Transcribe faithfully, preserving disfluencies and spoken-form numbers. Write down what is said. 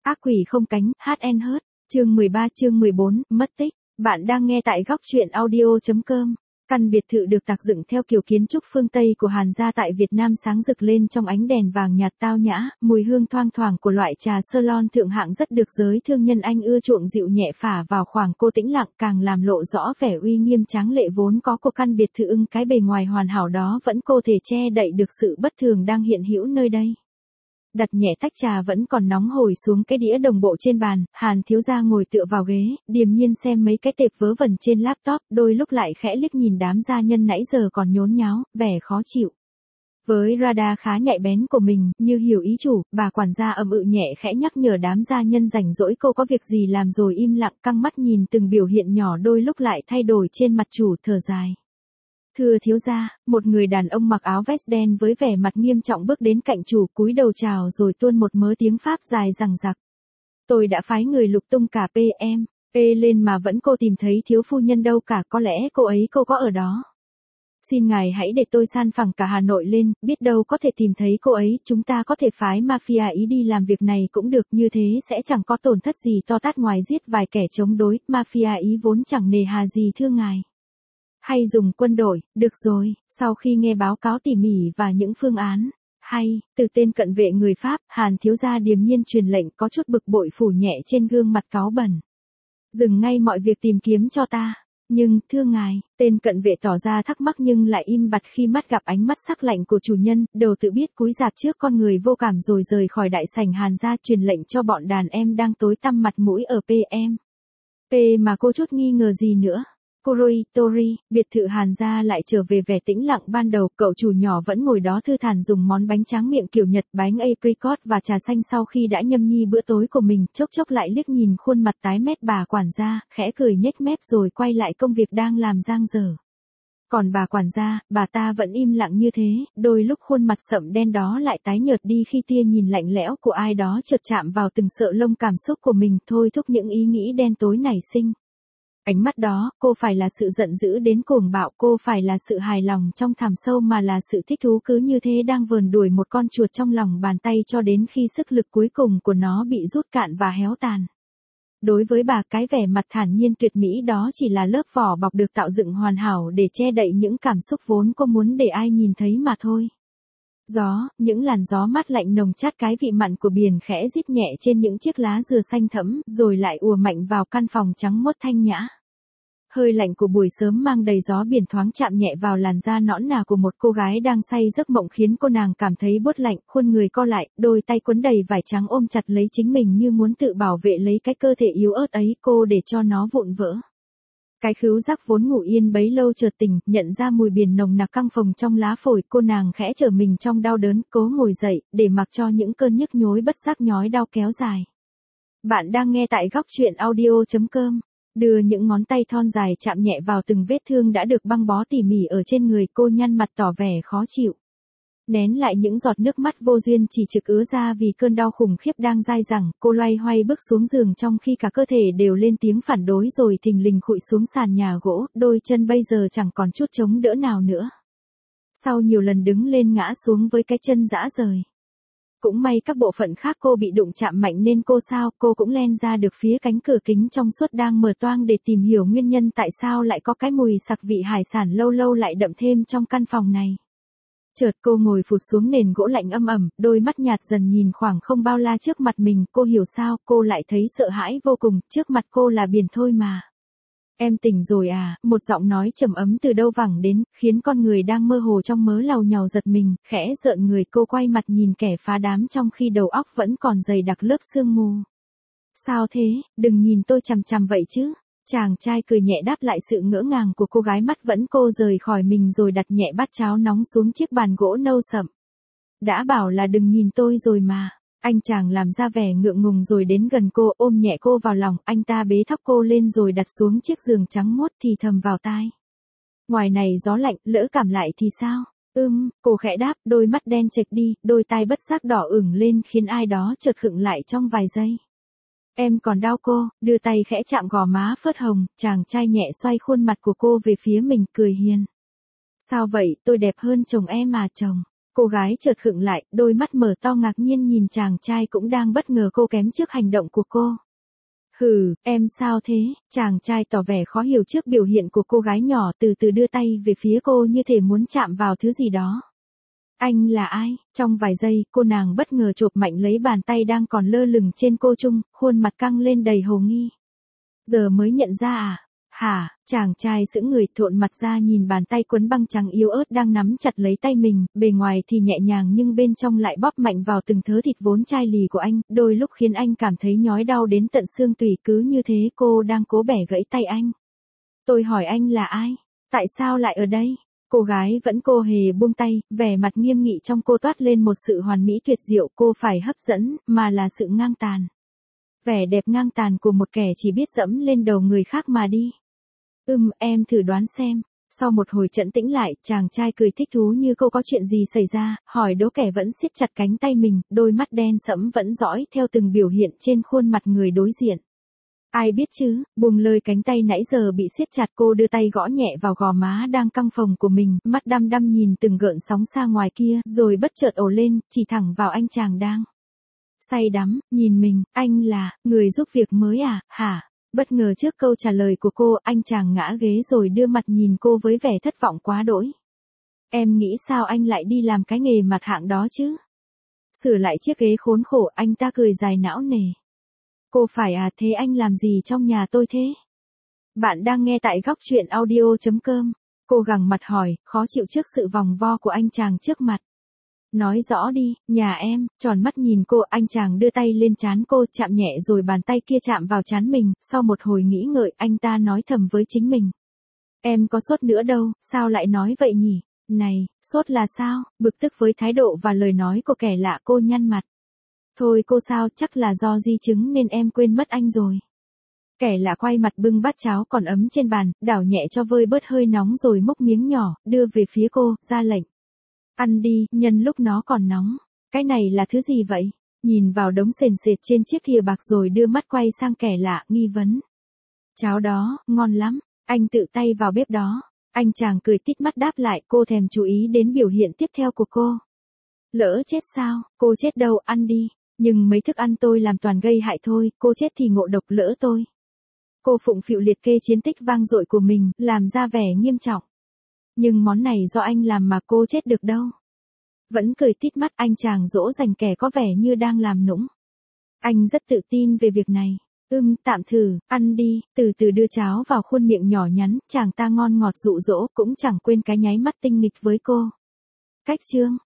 Ác quỷ không cánh, hát en hớt, chương mười ba chương mười bốn, mất tích. Bạn đang nghe tại góc truyện audio.com. Căn biệt thự được tạc dựng theo kiểu kiến trúc phương Tây của Hàn gia tại Việt Nam sáng rực lên trong ánh đèn vàng nhạt tao nhã, mùi hương thoang thoảng của loại trà Ceylon thượng hạng rất được giới thương nhân Anh ưa chuộng dịu nhẹ phả vào khoảng cô tĩnh lặng càng làm lộ rõ vẻ uy nghiêm tráng lệ vốn có của căn biệt thự ưng cái bề ngoài hoàn hảo đó vẫn cô thể che đậy được sự bất thường đang hiện hữu nơi đây. Đặt nhẹ tách trà vẫn còn nóng hổi xuống cái đĩa đồng bộ trên bàn, Hàn thiếu gia ngồi tựa vào ghế, điềm nhiên xem mấy cái tệp vớ vẩn trên laptop, đôi lúc lại khẽ liếc nhìn đám gia nhân nãy giờ còn nhốn nháo, vẻ khó chịu. Với radar khá nhạy bén của mình, như hiểu ý chủ, bà quản gia ậm ừ nhẹ khẽ nhắc nhở đám gia nhân rảnh rỗi cô có việc gì làm rồi im lặng căng mắt nhìn từng biểu hiện nhỏ đôi lúc lại thay đổi trên mặt chủ thở dài. Thưa thiếu gia, một người đàn ông mặc áo vest đen với vẻ mặt nghiêm trọng bước đến cạnh chủ cúi đầu chào rồi tuôn một mớ tiếng Pháp dài dằng dặc. Tôi đã phái người lục tung cả pê em, pê lên mà vẫn cô tìm thấy thiếu phu nhân đâu cả, có lẽ cô ấy cô có ở đó. Xin ngài hãy để tôi san phẳng cả Hà Nội lên, biết đâu có thể tìm thấy cô ấy, chúng ta có thể phái mafia ý đi làm việc này cũng được, như thế sẽ chẳng có tổn thất gì to tát ngoài giết vài kẻ chống đối, mafia ý vốn chẳng nề hà gì thưa ngài. Hay dùng quân đội, được rồi, sau khi nghe báo cáo tỉ mỉ và những phương án, hay, từ tên cận vệ người Pháp, Hàn thiếu gia điềm nhiên truyền lệnh có chút bực bội phủ nhẹ trên gương mặt cáu bẩn. Dừng ngay mọi việc tìm kiếm cho ta. Nhưng, thưa ngài, tên cận vệ tỏ ra thắc mắc nhưng lại im bặt khi mắt gặp ánh mắt sắc lạnh của chủ nhân, đầu tự biết cúi rạp trước con người vô cảm rồi rời khỏi đại sảnh Hàn gia truyền lệnh cho bọn đàn em đang tối tăm mặt mũi ở pê em. P mà cô chút nghi ngờ gì nữa. Kuroi, Tori, biệt thự Hàn gia lại trở về vẻ tĩnh lặng ban đầu, cậu chủ nhỏ vẫn ngồi đó thư thản dùng món bánh tráng miệng kiểu Nhật, bánh apricot và trà xanh sau khi đã nhâm nhi bữa tối của mình, chốc chốc lại liếc nhìn khuôn mặt tái mét bà quản gia, khẽ cười nhếch mép rồi quay lại công việc đang làm dang dở. Còn bà quản gia, bà ta vẫn im lặng như thế, đôi lúc khuôn mặt sậm đen đó lại tái nhợt đi khi tia nhìn lạnh lẽo của ai đó chợt chạm vào từng sợi lông cảm xúc của mình, thôi thúc những ý nghĩ đen tối nảy sinh. Ánh mắt đó, cô phải là sự giận dữ đến cuồng bạo, cô phải là sự hài lòng trong thẳm sâu mà là sự thích thú cứ như thế đang vờn đuổi một con chuột trong lòng bàn tay cho đến khi sức lực cuối cùng của nó bị rút cạn và héo tàn. Đối với bà, cái vẻ mặt thản nhiên tuyệt mỹ đó chỉ là lớp vỏ bọc được tạo dựng hoàn hảo để che đậy những cảm xúc vốn cô muốn để ai nhìn thấy mà thôi. Gió, những làn gió mát lạnh nồng chát cái vị mặn của biển khẽ rít nhẹ trên những chiếc lá dừa xanh thẫm, rồi lại ùa mạnh vào căn phòng trắng muốt thanh nhã. Hơi lạnh của buổi sớm mang đầy gió biển thoáng chạm nhẹ vào làn da nõn nà của một cô gái đang say giấc mộng khiến cô nàng cảm thấy buốt lạnh, khuôn người co lại, đôi tay quấn đầy vải trắng ôm chặt lấy chính mình như muốn tự bảo vệ lấy cái cơ thể yếu ớt ấy cô để cho nó vụn vỡ. Cái khứu giác vốn ngủ yên bấy lâu chợt tỉnh, nhận ra mùi biển nồng nặc căng phồng trong lá phổi, cô nàng khẽ trở mình trong đau đớn, cố ngồi dậy, để mặc cho những cơn nhức nhối bất giác nhói đau kéo dài. Bạn đang nghe tại góc truyện audio.com. Đưa những ngón tay thon dài chạm nhẹ vào từng vết thương đã được băng bó tỉ mỉ ở trên người, cô nhăn mặt tỏ vẻ khó chịu. Nén lại những giọt nước mắt vô duyên chỉ trực ứa ra vì cơn đau khủng khiếp đang dai dẳng, cô loay hoay bước xuống giường trong khi cả cơ thể đều lên tiếng phản đối rồi thình lình khuỵu xuống sàn nhà gỗ, đôi chân bây giờ chẳng còn chút chống đỡ nào nữa. Sau nhiều lần đứng lên ngã xuống với cái chân rã rời. Cũng may các bộ phận khác cô bị đụng chạm mạnh nên cô sao, cô cũng len ra được phía cánh cửa kính trong suốt đang mở toang để tìm hiểu nguyên nhân tại sao lại có cái mùi sặc vị hải sản lâu lâu lại đậm thêm trong căn phòng này. Chợt cô ngồi phụt xuống nền gỗ lạnh âm ẩm, đôi mắt nhạt dần nhìn khoảng không bao la trước mặt mình, cô hiểu sao, cô lại thấy sợ hãi vô cùng, trước mặt cô là biển thôi mà. Em tỉnh rồi à, một giọng nói trầm ấm từ đâu vẳng đến, khiến con người đang mơ hồ trong mớ làu nhàu giật mình, khẽ rợn người, cô quay mặt nhìn kẻ phá đám trong khi đầu óc vẫn còn dày đặc lớp sương mù. Sao thế, đừng nhìn tôi chằm chằm vậy chứ. Chàng trai cười nhẹ đáp lại sự ngỡ ngàng của cô gái, mắt vẫn cô rời khỏi mình rồi đặt nhẹ bát cháo nóng xuống chiếc bàn gỗ nâu sậm. Đã bảo là đừng nhìn tôi rồi mà. Anh chàng làm ra vẻ ngượng ngùng rồi đến gần cô, ôm nhẹ cô vào lòng, anh ta bế thóc cô lên rồi đặt xuống chiếc giường trắng muốt thì thầm vào tai. Ngoài này gió lạnh, lỡ cảm lại thì sao? Ưm, cô khẽ đáp, đôi mắt đen chệch đi, đôi tai bất giác đỏ ửng lên khiến ai đó chợt khựng lại trong vài giây. Em còn đau cô, đưa tay khẽ chạm gò má phớt hồng, chàng trai nhẹ xoay khuôn mặt của cô về phía mình cười hiền. Sao vậy, tôi đẹp hơn chồng em mà chồng. Cô gái chợt khựng lại, đôi mắt mở to ngạc nhiên nhìn chàng trai cũng đang bất ngờ cô kém trước hành động của cô. Hừ, em sao thế? Chàng trai tỏ vẻ khó hiểu trước biểu hiện của cô gái nhỏ, từ từ đưa tay về phía cô như thể muốn chạm vào thứ gì đó. Anh là ai? Trong vài giây, cô nàng bất ngờ chộp mạnh lấy bàn tay đang còn lơ lửng trên cô Trung, khuôn mặt căng lên đầy hồ nghi. Giờ mới nhận ra à? Hả? Chàng trai sững người thộn mặt ra nhìn bàn tay quấn băng trắng yếu ớt đang nắm chặt lấy tay mình, bề ngoài thì nhẹ nhàng nhưng bên trong lại bóp mạnh vào từng thớ thịt vốn chai lì của anh, đôi lúc khiến anh cảm thấy nhói đau đến tận xương tủy. Cứ như thế cô đang cố bẻ gãy tay anh. Tôi hỏi anh là ai? Tại sao lại ở đây? Cô gái vẫn cô hề buông tay, vẻ mặt nghiêm nghị trong cô toát lên một sự hoàn mỹ tuyệt diệu. Cô phải hấp dẫn, mà là sự ngang tàn. Vẻ đẹp ngang tàn của một kẻ chỉ biết dẫm lên đầu người khác mà đi. Ừm, em thử đoán xem. Sau một hồi trấn tĩnh lại, chàng trai cười thích thú như cô có chuyện gì xảy ra, hỏi đố kẻ vẫn siết chặt cánh tay mình, đôi mắt đen sẫm vẫn dõi theo từng biểu hiện trên khuôn mặt người đối diện. Ai biết chứ, buông lơi cánh tay nãy giờ bị siết chặt, cô đưa tay gõ nhẹ vào gò má đang căng phồng của mình, mắt đăm đăm nhìn từng gợn sóng xa ngoài kia, rồi bất chợt ồ lên, chỉ thẳng vào anh chàng đang say đắm, nhìn mình. Anh là, người giúp việc mới à, hả? Bất ngờ trước câu trả lời của cô, anh chàng ngã ghế rồi đưa mặt nhìn cô với vẻ thất vọng quá đỗi. Em nghĩ sao anh lại đi làm cái nghề mặt hạng đó chứ? Sửa lại chiếc ghế khốn khổ, anh ta cười dài não nề. Cô phải à, thế anh làm gì trong nhà tôi thế? Bạn đang nghe tại góc truyện audio chấm com. Cô gằn mặt hỏi, khó chịu trước sự vòng vo của anh chàng trước mặt. Nói rõ đi, nhà em. Tròn mắt nhìn cô, anh chàng đưa tay lên trán cô, chạm nhẹ rồi bàn tay kia chạm vào trán mình. Sau một hồi nghĩ ngợi, anh ta nói thầm với chính mình. Em có sốt nữa đâu, sao lại nói vậy nhỉ? Này, sốt là sao? Bực tức với thái độ và lời nói của kẻ lạ, cô nhăn mặt. Thôi cô sao, chắc là do di chứng nên em quên mất anh rồi. Kẻ lạ quay mặt bưng bát cháo còn ấm trên bàn, đảo nhẹ cho vơi bớt hơi nóng rồi múc miếng nhỏ, đưa về phía cô, ra lệnh. Ăn đi, nhân lúc nó còn nóng. Cái này là thứ gì vậy? Nhìn vào đống sền sệt trên chiếc thìa bạc rồi đưa mắt quay sang kẻ lạ, nghi vấn. Cháo đó, ngon lắm. Anh tự tay vào bếp đó. Anh chàng cười tít mắt đáp lại, cô thèm chú ý đến biểu hiện tiếp theo của cô. Lỡ chết sao? Cô chết đâu, ăn đi. Nhưng mấy thức ăn tôi làm toàn gây hại thôi, cô chết thì ngộ độc lỡ tôi. Cô phụng phịu liệt kê chiến tích vang dội của mình, làm ra vẻ nghiêm trọng. Nhưng món này do anh làm mà cô chết được đâu. Vẫn cười tít mắt, anh chàng dỗ dành kẻ có vẻ như đang làm nũng. Anh rất tự tin về việc này. Ừm, tạm thử, ăn đi, từ từ đưa cháo vào khuôn miệng nhỏ nhắn, chàng ta ngon ngọt dụ dỗ, cũng chẳng quên cái nháy mắt tinh nghịch với cô. Cách chương.